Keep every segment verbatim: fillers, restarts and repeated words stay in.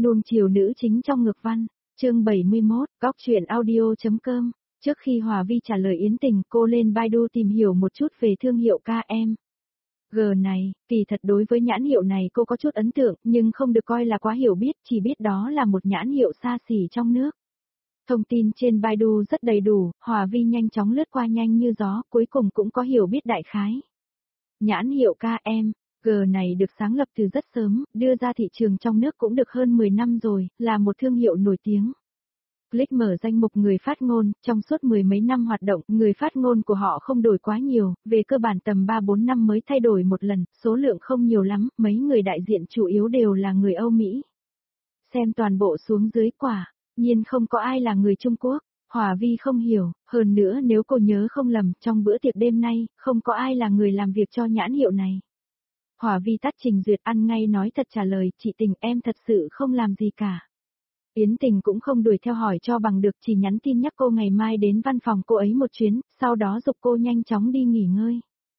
Nuông chiều nữ chính trong ngược văn, chương bảy mươi mốt, góc truyện audio.com. Trước khi Hòa Vi trả lời Yến Tình, cô lên Baidu tìm hiểu một chút về thương hiệu ca em G này, kỳ thật đối với nhãn hiệu này cô có chút ấn tượng, nhưng không được coi là quá hiểu biết, chỉ biết đó là một nhãn hiệu xa xỉ trong nước. Thông tin trên Baidu rất đầy đủ, Hòa Vi nhanh chóng lướt qua nhanh như gió, cuối cùng cũng có hiểu biết đại khái. Nhãn hiệu ca em G này được sáng lập từ rất sớm, đưa ra thị trường trong nước cũng được hơn mười năm rồi, là một thương hiệu nổi tiếng. Click mở danh mục người phát ngôn, trong suốt mười mấy năm hoạt động, người phát ngôn của họ không đổi quá nhiều, về cơ bản tầm ba bốn năm mới thay đổi một lần, số lượng không nhiều lắm, mấy người đại diện chủ yếu đều là người Âu Mỹ. Xem toàn bộ xuống dưới quả, nhiên không có ai là người Trung Quốc. Hòa Vi không hiểu, hơn nữa nếu cô nhớ không lầm, trong bữa tiệc đêm nay, không có ai là người làm việc cho nhãn hiệu này. Hòa Vi tắt trình duyệt ăn ngay nói thật trả lời, chị Tình em thật sự không làm gì cả. Yến Tình cũng không đuổi theo hỏi cho bằng được, chỉ nhắn tin nhắc cô ngày mai đến văn phòng cô ấy một chuyến, sau đó giục cô nhanh chóng đi nghỉ ngơi.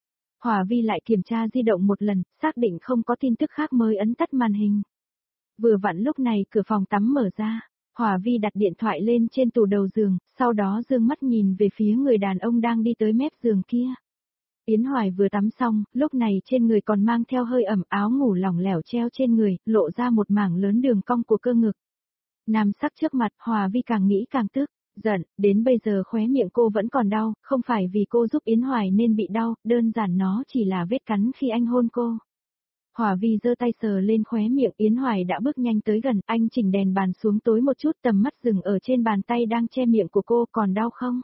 Hòa Vi lại kiểm tra di động một lần, xác định không có tin tức khác mới ấn tắt màn hình. Vừa vặn lúc này cửa phòng tắm mở ra, Hòa Vi đặt điện thoại lên trên tủ đầu giường, sau đó dương mắt nhìn về phía người đàn ông đang đi tới mép giường kia. Yến Hoài vừa tắm xong, lúc này trên người còn mang theo hơi ẩm, áo ngủ lỏng lẻo treo trên người, lộ ra một mảng lớn đường cong của cơ ngực. Nam sắc trước mặt, Hòa Vi càng nghĩ càng tức, giận, đến bây giờ khóe miệng cô vẫn còn đau, không phải vì cô giúp Yến Hoài nên bị đau, đơn giản nó chỉ là vết cắn khi anh hôn cô. Hòa Vi giơ tay sờ lên khóe miệng, Yến Hoài đã bước nhanh tới gần, anh chỉnh đèn bàn xuống tối một chút, tầm mắt dừng ở trên bàn tay đang che miệng của cô, còn đau không?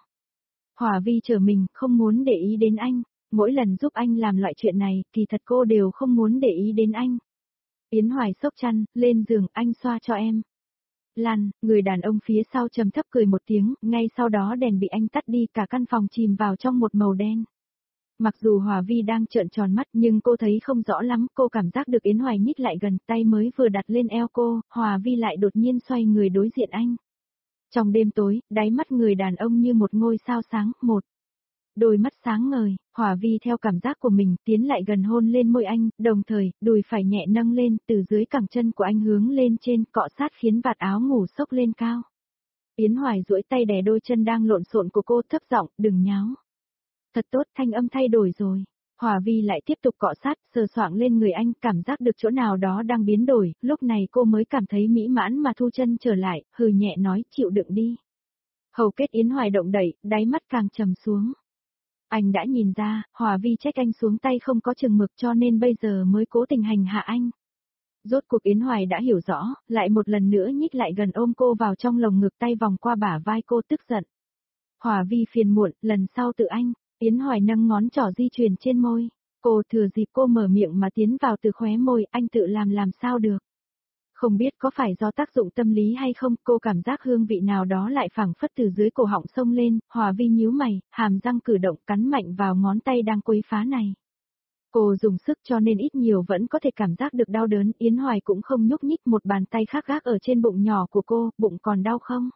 Hòa Vi trở mình, không muốn để ý đến anh, mỗi lần giúp anh làm loại chuyện này, kỳ thật cô đều không muốn để ý đến anh. Yến Hoài xốc chăn, lên giường, anh xoa cho em. Lan, người đàn ông phía sau trầm thấp cười một tiếng, ngay sau đó đèn bị anh tắt đi, cả căn phòng chìm vào trong một màu đen. Mặc dù Hòa Vi đang trợn tròn mắt nhưng cô thấy không rõ lắm, cô cảm giác được Yến Hoài nhích lại gần, tay mới vừa đặt lên eo cô, Hòa Vi lại đột nhiên xoay người đối diện anh. Trong đêm tối, đáy mắt người đàn ông như một ngôi sao sáng, một đôi mắt sáng ngời, Hòa Vi theo cảm giác của mình tiến lại gần hôn lên môi anh, đồng thời, đùi phải nhẹ nâng lên, từ dưới cẳng chân của anh hướng lên trên, cọ sát khiến vạt áo ngủ xốc lên cao. Yến Hoài duỗi tay đè đôi chân đang lộn xộn của cô, thấp giọng, đừng nháo. Thật tốt, thanh âm thay đổi rồi. Hòa Vi lại tiếp tục cọ sát, sờ soạng lên người anh, cảm giác được chỗ nào đó đang biến đổi, lúc này cô mới cảm thấy mỹ mãn mà thu chân trở lại, hừ nhẹ nói, chịu đựng đi. Hầu kết Yến Hoài động đẩy, đáy mắt càng trầm xuống. Anh đã nhìn ra, Hòa Vi trách anh xuống tay không có chừng mực cho nên bây giờ mới cố tình hành hạ anh. Rốt cuộc Yến Hoài đã hiểu rõ, lại một lần nữa nhích lại gần ôm cô vào trong lồng ngực, tay vòng qua bả vai cô, tức giận. Hòa Vi phiền muộn, lần sau tự anh. Yến Hoài nâng ngón trỏ di chuyển trên môi. Cô thừa dịp cô mở miệng mà tiến vào từ khóe môi, anh tự làm làm sao được. Không biết có phải do tác dụng tâm lý hay không, cô cảm giác hương vị nào đó lại phảng phất từ dưới cổ họng xông lên, Hòa Vi nhíu mày, hàm răng cử động cắn mạnh vào ngón tay đang quấy phá này. Cô dùng sức cho nên ít nhiều vẫn có thể cảm giác được đau đớn, Yến Hoài cũng không nhúc nhích, một bàn tay khác gác ở trên bụng nhỏ của cô, bụng còn đau không?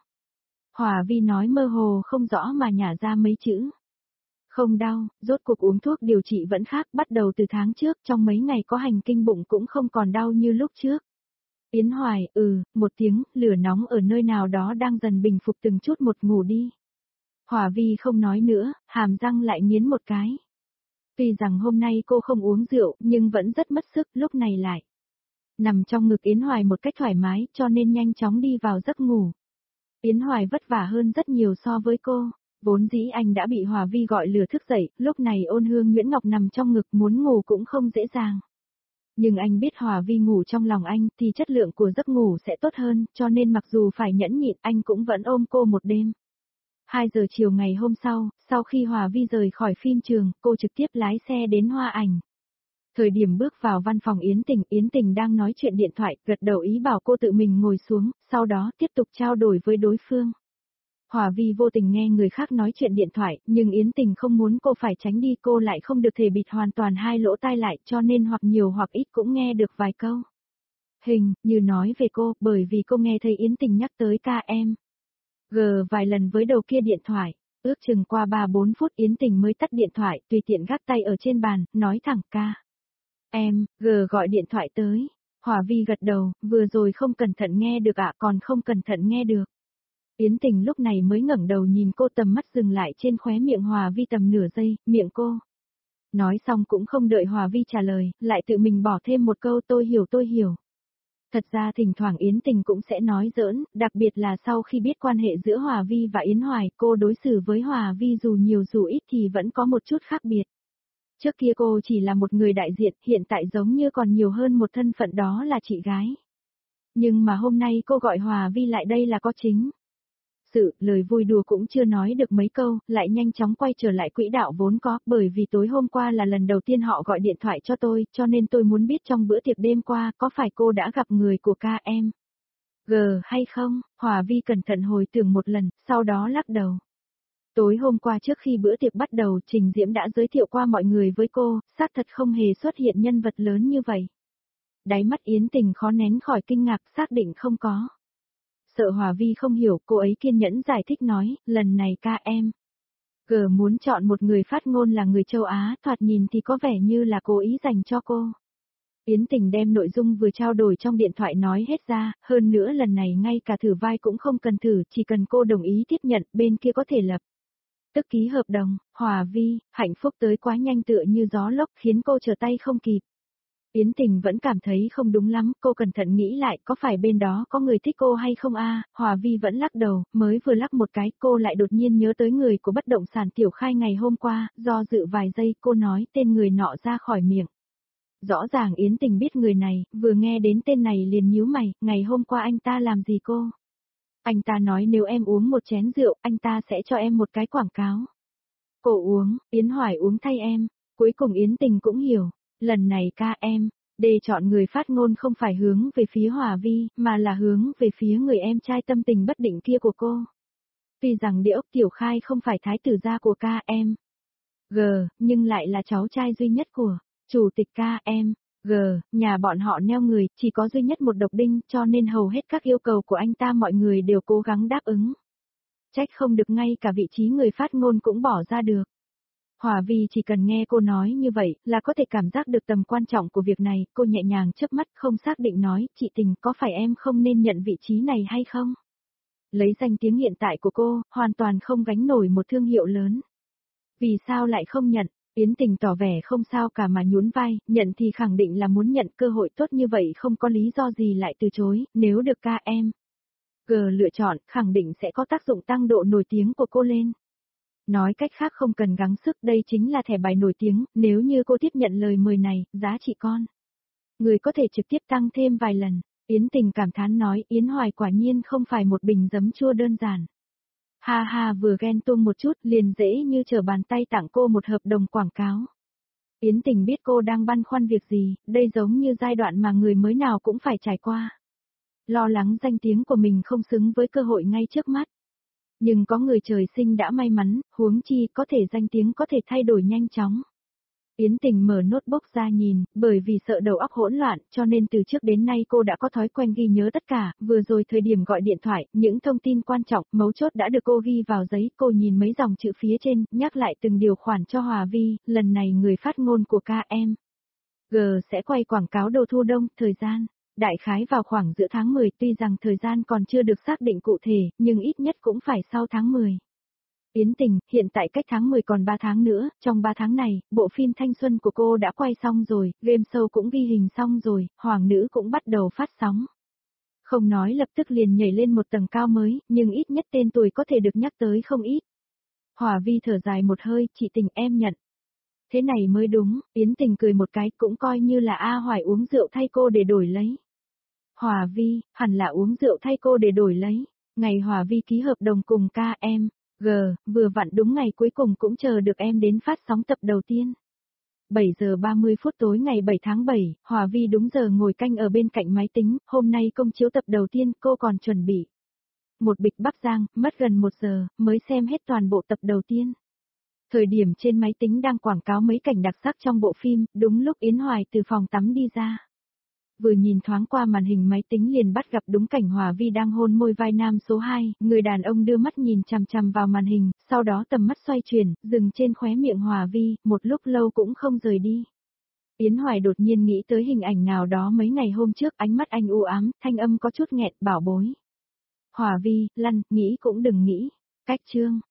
Hòa Vi nói mơ hồ không rõ mà nhả ra mấy chữ. Không đau, rốt cuộc uống thuốc điều trị vẫn khác, bắt đầu từ tháng trước, trong mấy ngày có hành kinh bụng cũng không còn đau như lúc trước. Yến Hoài, ừ, một tiếng, lửa nóng ở nơi nào đó đang dần bình phục từng chút một, ngủ đi. Hòa Vi không nói nữa, hàm răng lại nghiến một cái. Tuy rằng hôm nay cô không uống rượu, nhưng vẫn rất mất sức, lúc này lại nằm trong ngực Yến Hoài một cách thoải mái, cho nên nhanh chóng đi vào giấc ngủ. Yến Hoài vất vả hơn rất nhiều so với cô. Vốn dĩ anh đã bị Hòa Vi gọi lừa thức dậy, lúc này Ôn Hương Nguyễn Ngọc nằm trong ngực muốn ngủ cũng không dễ dàng. Nhưng anh biết Hòa Vi ngủ trong lòng anh thì chất lượng của giấc ngủ sẽ tốt hơn, cho nên mặc dù phải nhẫn nhịn anh cũng vẫn ôm cô một đêm. hai giờ chiều ngày hôm sau, sau khi Hòa Vi rời khỏi phim trường, cô trực tiếp lái xe đến Hoa Ảnh. Thời điểm bước vào văn phòng Yến Tình, Yến Tình đang nói chuyện điện thoại, gật đầu ý bảo cô tự mình ngồi xuống, sau đó tiếp tục trao đổi với đối phương. Hòa Vi vô tình nghe người khác nói chuyện điện thoại, nhưng Yến Tình không muốn cô phải tránh đi, cô lại không được thể bịt hoàn toàn hai lỗ tai lại, cho nên hoặc nhiều hoặc ít cũng nghe được vài câu. Hình, như nói về cô, bởi vì cô nghe thấy Yến Tình nhắc tới ca em G vài lần với đầu kia điện thoại, ước chừng qua ba bốn phút Yến Tình mới tắt điện thoại, tùy tiện gác tay ở trên bàn, nói thẳng ca em G gọi điện thoại tới. Hòa Vi gật đầu, vừa rồi không cẩn thận nghe được ạ, còn không cẩn thận nghe được. Yến Tình lúc này mới ngẩng đầu nhìn cô, tầm mắt dừng lại trên khóe miệng Hòa Vi tầm nửa giây, miệng cô. Nói xong cũng không đợi Hòa Vi trả lời, lại tự mình bỏ thêm một câu tôi hiểu tôi hiểu. Thật ra thỉnh thoảng Yến Tình cũng sẽ nói giỡn, đặc biệt là sau khi biết quan hệ giữa Hòa Vi và Yến Hoài, cô đối xử với Hòa Vi dù nhiều dù ít thì vẫn có một chút khác biệt. Trước kia cô chỉ là một người đại diện, hiện tại giống như còn nhiều hơn một thân phận, đó là chị gái. Nhưng mà hôm nay cô gọi Hòa Vi lại đây là có chính sự, lời vui đùa cũng chưa nói được mấy câu, lại nhanh chóng quay trở lại quỹ đạo vốn có, bởi vì tối hôm qua là lần đầu tiên họ gọi điện thoại cho tôi, cho nên tôi muốn biết trong bữa tiệc đêm qua có phải cô đã gặp người của ca em G hay không. Hòa Vi cẩn thận hồi tưởng một lần, sau đó lắc đầu. Tối hôm qua trước khi bữa tiệc bắt đầu, Trình Diễm đã giới thiệu qua mọi người với cô, xác thật không hề xuất hiện nhân vật lớn như vậy. Đáy mắt Yến Tình khó nén khỏi kinh ngạc, xác định không có. Sợ Hòa Vi không hiểu, cô ấy kiên nhẫn giải thích nói, lần này ca em G muốn chọn một người phát ngôn là người châu Á, thoạt nhìn thì có vẻ như là cố ý dành cho cô. Yến Tình đem nội dung vừa trao đổi trong điện thoại nói hết ra, hơn nữa lần này ngay cả thử vai cũng không cần thử, chỉ cần cô đồng ý tiếp nhận, bên kia có thể lập tức ký hợp đồng. Hòa Vi, hạnh phúc tới quá nhanh tựa như gió lốc khiến cô trở tay không kịp. Yến Tình vẫn cảm thấy không đúng lắm, cô cẩn thận nghĩ lại có phải bên đó có người thích cô hay không a? Hòa Vi vẫn lắc đầu, mới vừa lắc một cái cô lại đột nhiên nhớ tới người của bất động sản Tiểu Khai ngày hôm qua, do dự vài giây cô nói tên người nọ ra khỏi miệng. Rõ ràng Yến Tình biết người này, vừa nghe đến tên này liền nhíu mày, ngày hôm qua anh ta làm gì cô? Anh ta nói nếu em uống một chén rượu, anh ta sẽ cho em một cái quảng cáo. Cô uống, Yến Hoài uống thay em. Cuối cùng Yến Tình cũng hiểu, lần này ca em để chọn người phát ngôn không phải hướng về phía Hòa Vi, mà là hướng về phía người em trai tâm tình bất định kia của cô. Tuy rằng Địa Ốc Tiểu Khai không phải thái tử gia của ca em G, nhưng lại là cháu trai duy nhất của chủ tịch ca em G, nhà bọn họ neo người, chỉ có duy nhất một độc đinh, cho nên hầu hết các yêu cầu của anh ta mọi người đều cố gắng đáp ứng. Trách không được ngay cả vị trí người phát ngôn cũng bỏ ra được. Hòa Vi chỉ cần nghe cô nói như vậy là có thể cảm giác được tầm quan trọng của việc này, cô nhẹ nhàng chớp mắt không xác định nói, chị Tình có phải em không nên nhận vị trí này hay không? Lấy danh tiếng hiện tại của cô, hoàn toàn không gánh nổi một thương hiệu lớn. Vì sao lại không nhận? Yến Tình tỏ vẻ không sao cả mà nhún vai, nhận thì khẳng định là muốn nhận, cơ hội tốt như vậy không có lý do gì lại từ chối, nếu được ca em G lựa chọn, khẳng định sẽ có tác dụng tăng độ nổi tiếng của cô lên. Nói cách khác không cần gắng sức, đây chính là thẻ bài nổi tiếng, nếu như cô tiếp nhận lời mời này, giá trị con người có thể trực tiếp tăng thêm vài lần. Yến Tình cảm thán nói, Yến Hoài quả nhiên không phải một bình giấm chua đơn giản. Ha ha, vừa ghen tuông một chút liền dễ như trở bàn tay tặng cô một hợp đồng quảng cáo. Yến Tình biết cô đang băn khoăn việc gì, đây giống như giai đoạn mà người mới nào cũng phải trải qua. Lo lắng danh tiếng của mình không xứng với cơ hội ngay trước mắt. Nhưng có người trời sinh đã may mắn, huống chi có thể danh tiếng có thể thay đổi nhanh chóng. Yến Tình mở notebook ra nhìn, bởi vì sợ đầu óc hỗn loạn, cho nên từ trước đến nay cô đã có thói quen ghi nhớ tất cả, vừa rồi thời điểm gọi điện thoại, những thông tin quan trọng, mấu chốt đã được cô ghi vào giấy, cô nhìn mấy dòng chữ phía trên, nhắc lại từng điều khoản cho Hòa Vi, lần này người phát ngôn của ca em G sẽ quay quảng cáo đầu thu đông, thời gian đại khái vào khoảng giữa tháng mười, tuy rằng thời gian còn chưa được xác định cụ thể, nhưng ít nhất cũng phải sau tháng mười. Yến Tình, hiện tại cách tháng mười còn ba tháng nữa, trong ba tháng này, bộ phim thanh xuân của cô đã quay xong rồi, game show cũng ghi hình xong rồi, Hoàng nữ cũng bắt đầu phát sóng. Không nói lập tức liền nhảy lên một tầng cao mới, nhưng ít nhất tên tuổi có thể được nhắc tới không ít. Hòa Vi thở dài một hơi, chị Tình em nhận. Thế này mới đúng, Yến Tình cười một cái, cũng coi như là A Hoài uống rượu thay cô để đổi lấy. Hòa Vi, hẳn là uống rượu thay cô để đổi lấy. Ngày Hòa Vi ký hợp đồng cùng ca em G, vừa vặn đúng ngày cuối cùng cũng chờ được em đến phát sóng tập đầu tiên. bảy giờ ba mươi phút tối ngày bảy tháng bảy, Hòa Vi đúng giờ ngồi canh ở bên cạnh máy tính, hôm nay công chiếu tập đầu tiên cô còn chuẩn bị một bịch bắp rang, mất gần một giờ, mới xem hết toàn bộ tập đầu tiên. Thời điểm trên máy tính đang quảng cáo mấy cảnh đặc sắc trong bộ phim, đúng lúc Yến Hoài từ phòng tắm đi ra. Vừa nhìn thoáng qua màn hình máy tính liền bắt gặp đúng cảnh Hòa Vi đang hôn môi vai nam số hai, người đàn ông đưa mắt nhìn chằm chằm vào màn hình, sau đó tầm mắt xoay chuyển, dừng trên khóe miệng Hòa Vi, một lúc lâu cũng không rời đi. Yến Hoài đột nhiên nghĩ tới hình ảnh nào đó mấy ngày hôm trước, ánh mắt anh u ám, thanh âm có chút nghẹn, bảo bối. Hòa Vi, lăn, nghĩ cũng đừng nghĩ. Cách chương.